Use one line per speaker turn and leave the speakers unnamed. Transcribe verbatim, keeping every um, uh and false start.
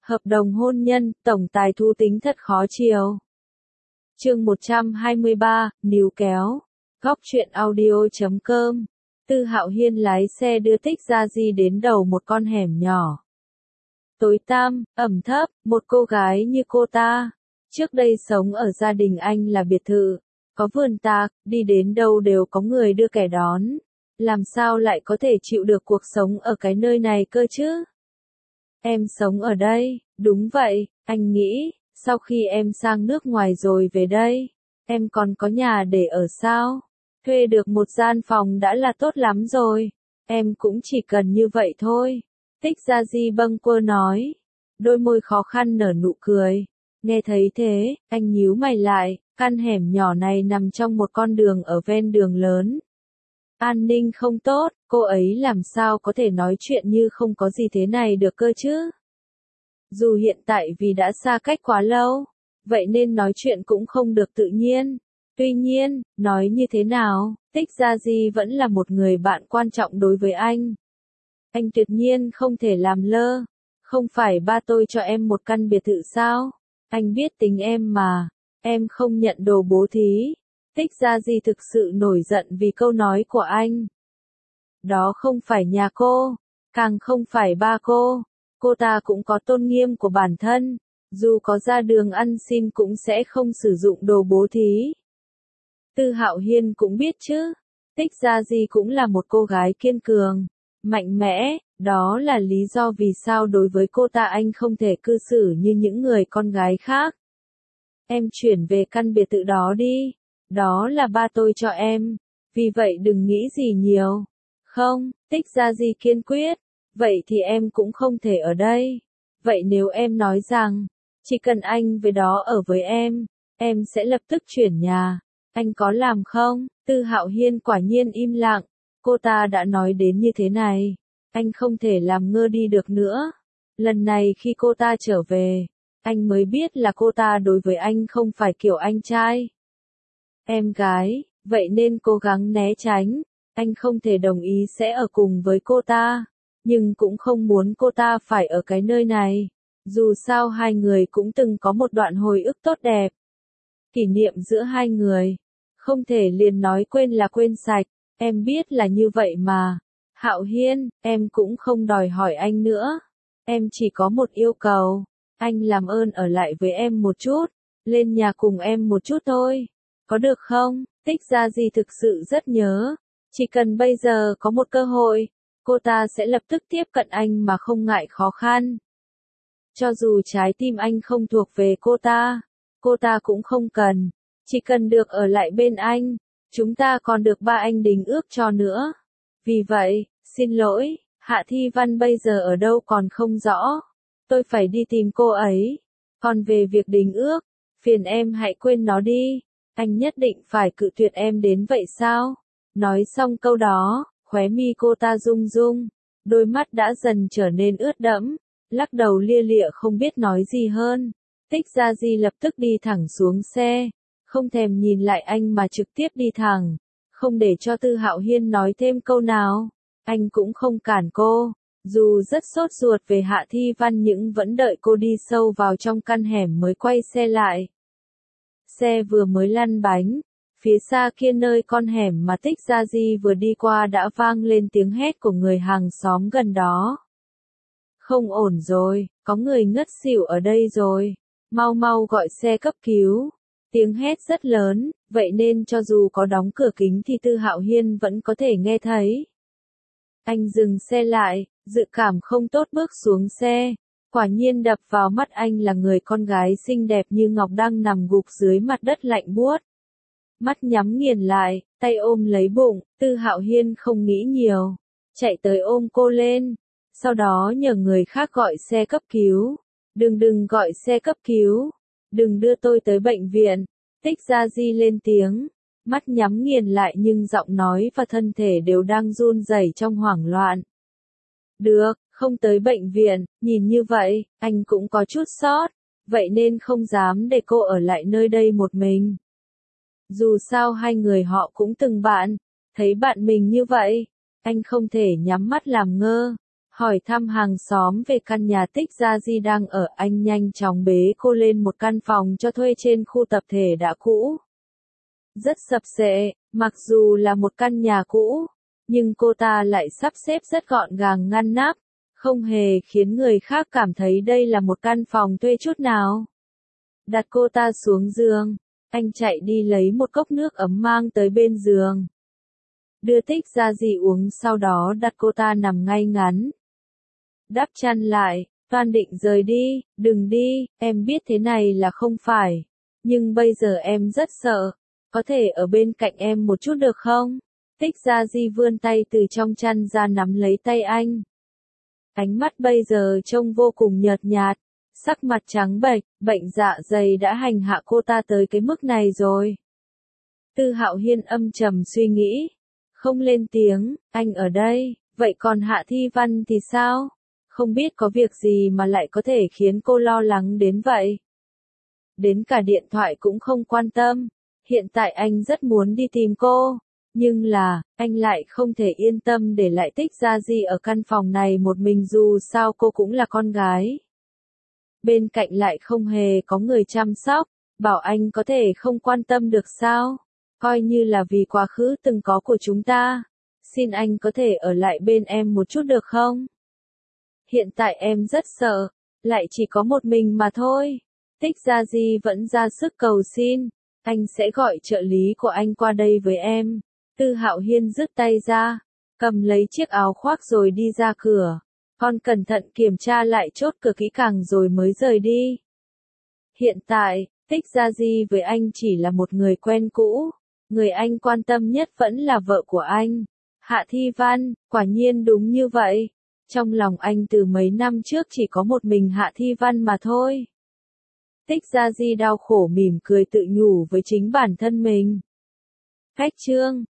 Hợp đồng hôn nhân, tổng tài thú tính thật khó chiều. Chương một trăm hai mươi ba, níu kéo. Góc truyện audio chấm com. Tư Hạo Hiên lái xe đưa Tích Gia Di đến đầu một con hẻm nhỏ. Tối tăm, ẩm thấp, một cô gái như cô ta. Trước đây sống ở gia đình anh là biệt thự, có vườn tạc, đi đến đâu đều có người đưa kẻ đón. Làm sao lại có thể chịu được cuộc sống ở cái nơi này cơ chứ? Em sống ở đây, đúng vậy, anh nghĩ, sau khi em sang nước ngoài rồi về đây, em còn có nhà để ở sao? Thuê được một gian phòng đã là tốt lắm rồi, em cũng chỉ cần như vậy thôi. Tích Gia Di bâng quơ nói, đôi môi khó khăn nở nụ cười. Nghe thấy thế, anh nhíu mày lại, căn hẻm nhỏ này nằm trong một con đường ở ven đường lớn. An ninh không tốt, cô ấy làm sao có thể nói chuyện như không có gì thế này được cơ chứ? Dù hiện tại vì đã xa cách quá lâu, vậy nên nói chuyện cũng không được tự nhiên. Tuy nhiên, nói như thế nào, Tích Gia Di vẫn là một người bạn quan trọng đối với anh. Anh tuyệt nhiên không thể làm lơ. Không phải ba tôi cho em một căn biệt thự sao? Anh biết tính em mà, em không nhận đồ bố thí. Tích Gia Di thực sự nổi giận vì câu nói của anh. Đó không phải nhà cô, càng không phải ba cô. Cô ta cũng có tôn nghiêm của bản thân, dù có ra đường ăn xin cũng sẽ không sử dụng đồ bố thí. Tư Hạo Hiên cũng biết chứ, Tích Gia Di cũng là một cô gái kiên cường, mạnh mẽ, đó là lý do vì sao đối với cô ta anh không thể cư xử như những người con gái khác. Em chuyển về căn biệt thự đó đi, đó là ba tôi cho em, vì vậy đừng nghĩ gì nhiều. Không, Tích Gia Di kiên quyết, vậy thì em cũng không thể ở đây. Vậy nếu em nói rằng, chỉ cần anh về đó ở với em, em sẽ lập tức chuyển nhà, anh có làm không? Tư Hạo Hiên quả nhiên im lặng, cô ta đã nói đến như thế này, anh không thể làm ngơ đi được nữa. Lần này khi cô ta trở về, anh mới biết là cô ta đối với anh không phải kiểu anh trai. Em gái, vậy nên cố gắng né tránh, anh không thể đồng ý sẽ ở cùng với cô ta, nhưng cũng không muốn cô ta phải ở cái nơi này. Dù sao hai người cũng từng có một đoạn hồi ức tốt đẹp. Kỷ niệm giữa hai người, không thể liền nói quên là quên sạch, em biết là như vậy mà. Hạo Hiên, em cũng không đòi hỏi anh nữa. Em chỉ có một yêu cầu, anh làm ơn ở lại với em một chút, lên nhà cùng em một chút thôi. Có được không? Tích Gia Di thực sự rất nhớ. Chỉ cần bây giờ có một cơ hội, cô ta sẽ lập tức tiếp cận anh mà không ngại khó khăn. Cho dù trái tim anh không thuộc về cô ta, cô ta cũng không cần. Chỉ cần được ở lại bên anh, chúng ta còn được ba anh đính ước cho nữa. Vì vậy, xin lỗi, Hạ Thi Văn bây giờ ở đâu còn không rõ. Tôi phải đi tìm cô ấy. Còn về việc đính ước, phiền em hãy quên nó đi. Anh nhất định phải cự tuyệt em đến vậy sao? Nói xong câu đó, khóe mi cô ta rung rung, đôi mắt đã dần trở nên ướt đẫm, lắc đầu lia lịa không biết nói gì hơn. Tích Gia Di lập tức đi thẳng xuống xe, không thèm nhìn lại anh mà trực tiếp đi thẳng, không để cho Tư Hạo Hiên nói thêm câu nào. Anh cũng không cản cô, dù rất sốt ruột về Hạ Thi Văn nhưng vẫn đợi cô đi sâu vào trong căn hẻm mới quay xe lại. Xe vừa mới lăn bánh, phía xa kia nơi con hẻm mà Tích Gia Di vừa đi qua đã vang lên tiếng hét của người hàng xóm gần đó. Không ổn rồi, có người ngất xỉu ở đây rồi, mau mau gọi xe cấp cứu. Tiếng hét rất lớn, vậy nên cho dù có đóng cửa kính thì Tư Hạo Hiên vẫn có thể nghe thấy. Anh dừng xe lại, dự cảm không tốt bước xuống xe. Quả nhiên đập vào mắt anh là người con gái xinh đẹp như ngọc đang nằm gục dưới mặt đất lạnh buốt. Mắt nhắm nghiền lại, tay ôm lấy bụng, Tư Hạo Hiên không nghĩ nhiều, chạy tới ôm cô lên, sau đó nhờ người khác gọi xe cấp cứu. Đừng đừng gọi xe cấp cứu, đừng đưa tôi tới bệnh viện. Tích Gia Di lên tiếng, mắt nhắm nghiền lại nhưng giọng nói và thân thể đều đang run rẩy trong hoảng loạn. Được, không tới bệnh viện, nhìn như vậy, anh cũng có chút sót, vậy nên không dám để cô ở lại nơi đây một mình. Dù sao hai người họ cũng từng bạn, thấy bạn mình như vậy, anh không thể nhắm mắt làm ngơ. hỏi thăm hàng xóm về căn nhà Tích Gia Di đang ở, anh nhanh chóng bế cô lên một căn phòng cho thuê trên khu tập thể đã cũ. Rất sập xệ, mặc dù là một căn nhà cũ, nhưng cô ta lại sắp xếp rất gọn gàng ngăn nắp, không hề khiến người khác cảm thấy đây là một căn phòng thuê chút nào. Đặt cô ta xuống giường, anh chạy đi lấy một cốc nước ấm mang tới bên giường. Đưa Tích Gia Di uống, sau đó đặt cô ta nằm ngay ngắn. Đắp chăn lại, Toan định rời đi, đừng đi, em biết thế này là không phải. Nhưng bây giờ em rất sợ, có thể ở bên cạnh em một chút được không? Tích Gia Di vươn tay từ trong chăn ra nắm lấy tay anh. Ánh mắt bây giờ trông vô cùng nhợt nhạt, sắc mặt trắng bệch, bệnh dạ dày đã hành hạ cô ta tới cái mức này rồi. Tư Hạo Hiên âm trầm suy nghĩ, không lên tiếng, anh ở đây, vậy còn Hạ Thi Văn thì sao? Không biết có việc gì mà lại có thể khiến cô lo lắng đến vậy. Đến cả điện thoại cũng không quan tâm, hiện tại anh rất muốn đi tìm cô, nhưng là, anh lại không thể yên tâm để lại Tích Gia Di ở căn phòng này một mình, dù sao cô cũng là con gái. Bên cạnh lại không hề có người chăm sóc, bảo anh có thể không quan tâm được sao? Coi như là vì quá khứ từng có của chúng ta, xin anh có thể ở lại bên em một chút được không? Hiện tại em rất sợ, lại chỉ có một mình mà thôi. Tích Gia Di vẫn ra sức cầu xin, anh sẽ gọi trợ lý của anh qua đây với em. Tư Hạo Hiên dứt tay ra, cầm lấy chiếc áo khoác rồi đi ra cửa. Con cẩn thận kiểm tra lại chốt cửa kỹ càng rồi mới rời đi. Hiện tại, Tích Gia Di với anh chỉ là một người quen cũ. Người anh quan tâm nhất vẫn là vợ của anh, Hạ Thi Văn. Quả nhiên đúng như vậy. Trong lòng anh từ mấy năm trước chỉ có một mình Hạ Thi Văn mà thôi. Tích Gia Di đau khổ mỉm cười tự nhủ với chính bản thân mình. Cách chương